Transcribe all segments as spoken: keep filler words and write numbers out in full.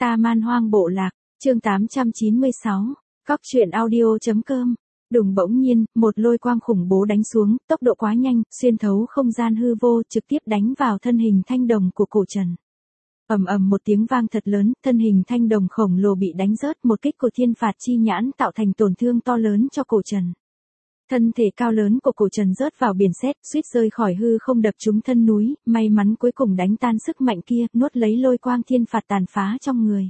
Ta Man Hoang Bộ Lạc, chương tám trăm chín mươi sáu, Cóc truyện audio.com. Đùng bỗng nhiên, một lôi quang khủng bố đánh xuống, tốc độ quá nhanh, xuyên thấu không gian hư vô, trực tiếp đánh vào thân hình thanh đồng của Cổ Trần. Ầm ầm một tiếng vang thật lớn, thân hình thanh đồng khổng lồ bị đánh rớt, một kích của thiên phạt chi nhãn tạo thành tổn thương to lớn cho Cổ Trần. Thân thể cao lớn của Cổ Trần rớt vào biển sét, suýt rơi khỏi hư không đập trúng thân núi, may mắn cuối cùng đánh tan sức mạnh kia, nuốt lấy lôi quang thiên phạt tàn phá trong người.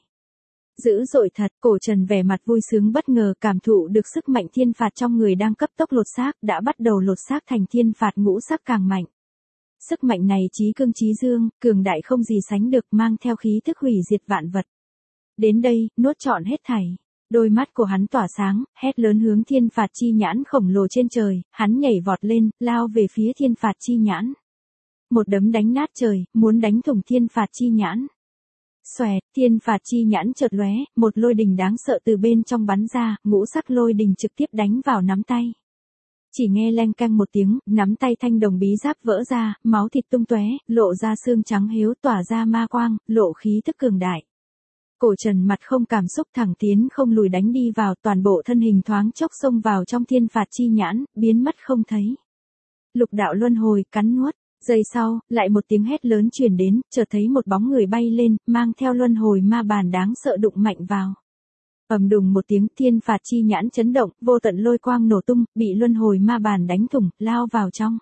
Dữ dội thật, Cổ Trần vẻ mặt vui sướng bất ngờ cảm thụ được sức mạnh thiên phạt trong người đang cấp tốc lột xác, đã bắt đầu lột xác thành thiên phạt ngũ sắc càng mạnh. Sức mạnh này chí cương chí dương, cường đại không gì sánh được, mang theo khí thức hủy diệt vạn vật. Đến đây, nuốt trọn hết thảy. Đôi mắt của hắn tỏa sáng, hét lớn hướng thiên phạt chi nhãn khổng lồ trên trời, hắn nhảy vọt lên, lao về phía thiên phạt chi nhãn. Một đấm đánh nát trời, muốn đánh thủng thiên phạt chi nhãn. Xoẹt, thiên phạt chi nhãn chợt lóe, một lôi đình đáng sợ từ bên trong bắn ra, ngũ sắc lôi đình trực tiếp đánh vào nắm tay. Chỉ nghe leng keng một tiếng, nắm tay thanh đồng bí giáp vỡ ra, máu thịt tung tóe, lộ ra xương trắng hiếu tỏa ra ma quang, lộ khí tức cường đại. Cổ Trần mặt không cảm xúc thẳng tiến không lùi đánh đi vào, toàn bộ thân hình thoáng chốc xông vào trong thiên phạt chi nhãn, biến mất không thấy. Lục đạo luân hồi, cắn nuốt. Giây sau, lại một tiếng hét lớn truyền đến, chợt thấy một bóng người bay lên, mang theo luân hồi ma bàn đáng sợ đụng mạnh vào. Ầm đùng một tiếng, thiên phạt chi nhãn chấn động, vô tận lôi quang nổ tung, bị luân hồi ma bàn đánh thủng, lao vào trong.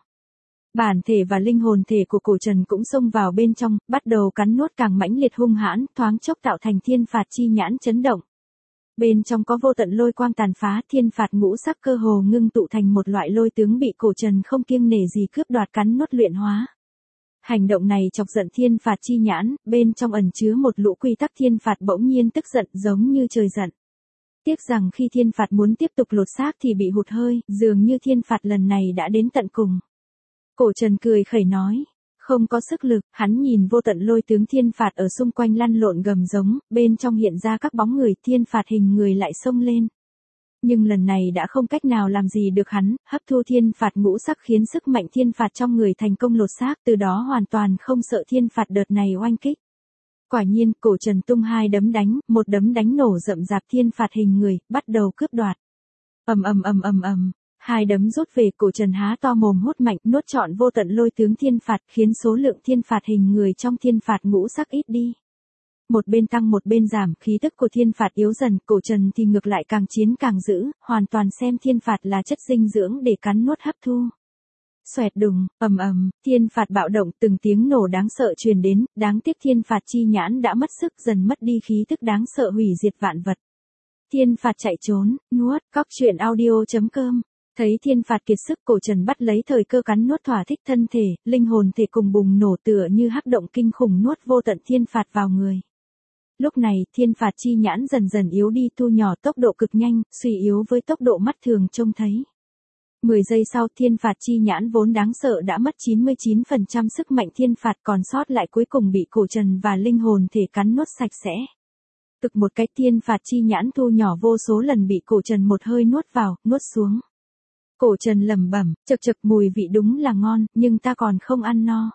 Bản thể và linh hồn thể của Cổ Trần cũng xông vào bên trong, bắt đầu cắn nuốt càng mãnh liệt hung hãn, thoáng chốc tạo thành thiên phạt chi nhãn chấn động. Bên trong có vô tận lôi quang tàn phá, thiên phạt ngũ sắc cơ hồ ngưng tụ thành một loại lôi tướng bị Cổ Trần không kiêng nể gì cướp đoạt cắn nuốt luyện hóa. Hành động này chọc giận thiên phạt chi nhãn, bên trong ẩn chứa một lũ quy tắc thiên phạt bỗng nhiên tức giận giống như trời giận. Tiếc rằng khi thiên phạt muốn tiếp tục lột xác thì bị hụt hơi, dường như thiên phạt lần này đã đến tận cùng. Cổ Trần cười khẩy nói. Không có sức lực, hắn nhìn vô tận lôi tướng thiên phạt ở xung quanh lăn lộn gầm giống, bên trong hiện ra các bóng người, thiên phạt hình người lại xông lên. Nhưng lần này đã không cách nào làm gì được hắn, hấp thu thiên phạt ngũ sắc khiến sức mạnh thiên phạt trong người thành công lột xác, từ đó hoàn toàn không sợ thiên phạt đợt này oanh kích. Quả nhiên, Cổ Trần tung hai đấm đánh, một đấm đánh nổ rậm rạp thiên phạt hình người, bắt đầu cướp đoạt. Ầm ầm ầm ầm ầm. Hai đấm rút về, Cổ Trần há to mồm hút mạnh, nuốt trọn vô tận lôi tướng thiên phạt, khiến số lượng thiên phạt hình người trong thiên phạt ngũ sắc ít đi. Một bên tăng một bên giảm, khí tức của thiên phạt yếu dần, Cổ Trần thì ngược lại càng chiến càng dữ, hoàn toàn xem thiên phạt là chất dinh dưỡng để cắn nuốt hấp thu. Xoẹt đùng, ầm ầm, thiên phạt bạo động, từng tiếng nổ đáng sợ truyền đến, đáng tiếc thiên phạt chi nhãn đã mất sức, dần mất đi khí tức đáng sợ hủy diệt vạn vật. Thiên phạt chạy trốn, nuốt, Cóc truyện audio.com. Thấy thiên phạt kiệt sức, Cổ Trần bắt lấy thời cơ cắn nuốt thỏa thích, thân thể, linh hồn thể cùng bùng nổ tựa như hắc động kinh khủng nuốt vô tận thiên phạt vào người. Lúc này, thiên phạt chi nhãn dần dần yếu đi, thu nhỏ tốc độ cực nhanh, suy yếu với tốc độ mắt thường trông thấy. mười giây sau, thiên phạt chi nhãn vốn đáng sợ đã mất chín mươi chín phần trăm sức mạnh thiên phạt, còn sót lại cuối cùng bị Cổ Trần và linh hồn thể cắn nuốt sạch sẽ. Tực một cái, thiên phạt chi nhãn thu nhỏ vô số lần bị Cổ Trần một hơi nuốt vào, nuốt xuống. Cổ Trần lẩm bẩm, chậc chậc, mùi vị đúng là ngon, nhưng ta còn không ăn no.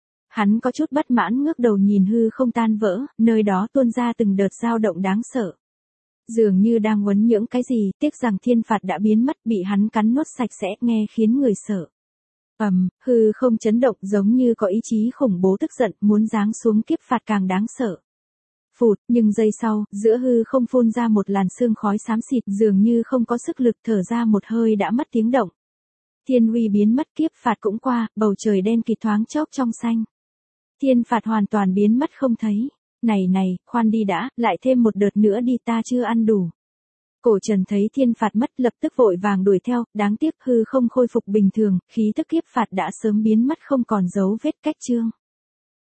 Hắn có chút bất mãn ngước đầu nhìn hư không tan vỡ, nơi đó tuôn ra từng đợt dao động đáng sợ. Dường như đang uốn nhưỡng cái gì, tiếc rằng thiên phạt đã biến mất, bị hắn cắn nuốt sạch sẽ, nghe khiến người sợ. Ầm, hư không chấn động giống như có ý chí khủng bố tức giận, muốn giáng xuống kiếp phạt càng đáng sợ. Phụt, nhưng giây sau, giữa hư không phun ra một làn sương khói xám xịt, dường như không có sức lực, thở ra một hơi đã mất tiếng động. Thiên uy biến mất, kiếp phạt cũng qua, bầu trời đen kịt thoáng chốc trong xanh. Thiên phạt hoàn toàn biến mất không thấy. Này này, khoan đi đã, lại thêm một đợt nữa đi, ta chưa ăn đủ. Cổ Trần thấy thiên phạt mất, lập tức vội vàng đuổi theo, đáng tiếc hư không khôi phục bình thường, khí tức kiếp phạt đã sớm biến mất không còn dấu vết cách chương.